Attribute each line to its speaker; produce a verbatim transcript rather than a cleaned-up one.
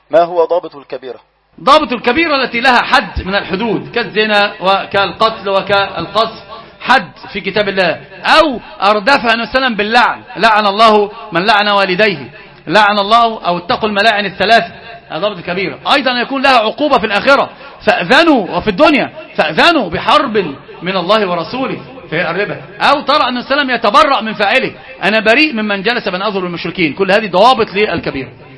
Speaker 1: ما هو ضابط الكبيرة؟
Speaker 2: ضابط الكبيرة التي لها حد من الحدود كالزنا وكالقتل وكالقذف، حد في كتاب الله. أو أردفها النبي صلى الله عليه وسلم باللعن، لعن الله من لعن والديه، لعن الله، أو اتقوا الملاعن الثلاث، ضابط الكبيرة. أيضا يكون لها عقوبة في الآخرة، فأذنوا وفي الدنيا فأذنوا بحرب من الله ورسوله في الربا. أو ترى أن السلام يتبرأ من فاعله، أنا بريء ممن جلس بين أظهر المشركين. كل هذه ضوابط للكبيرة.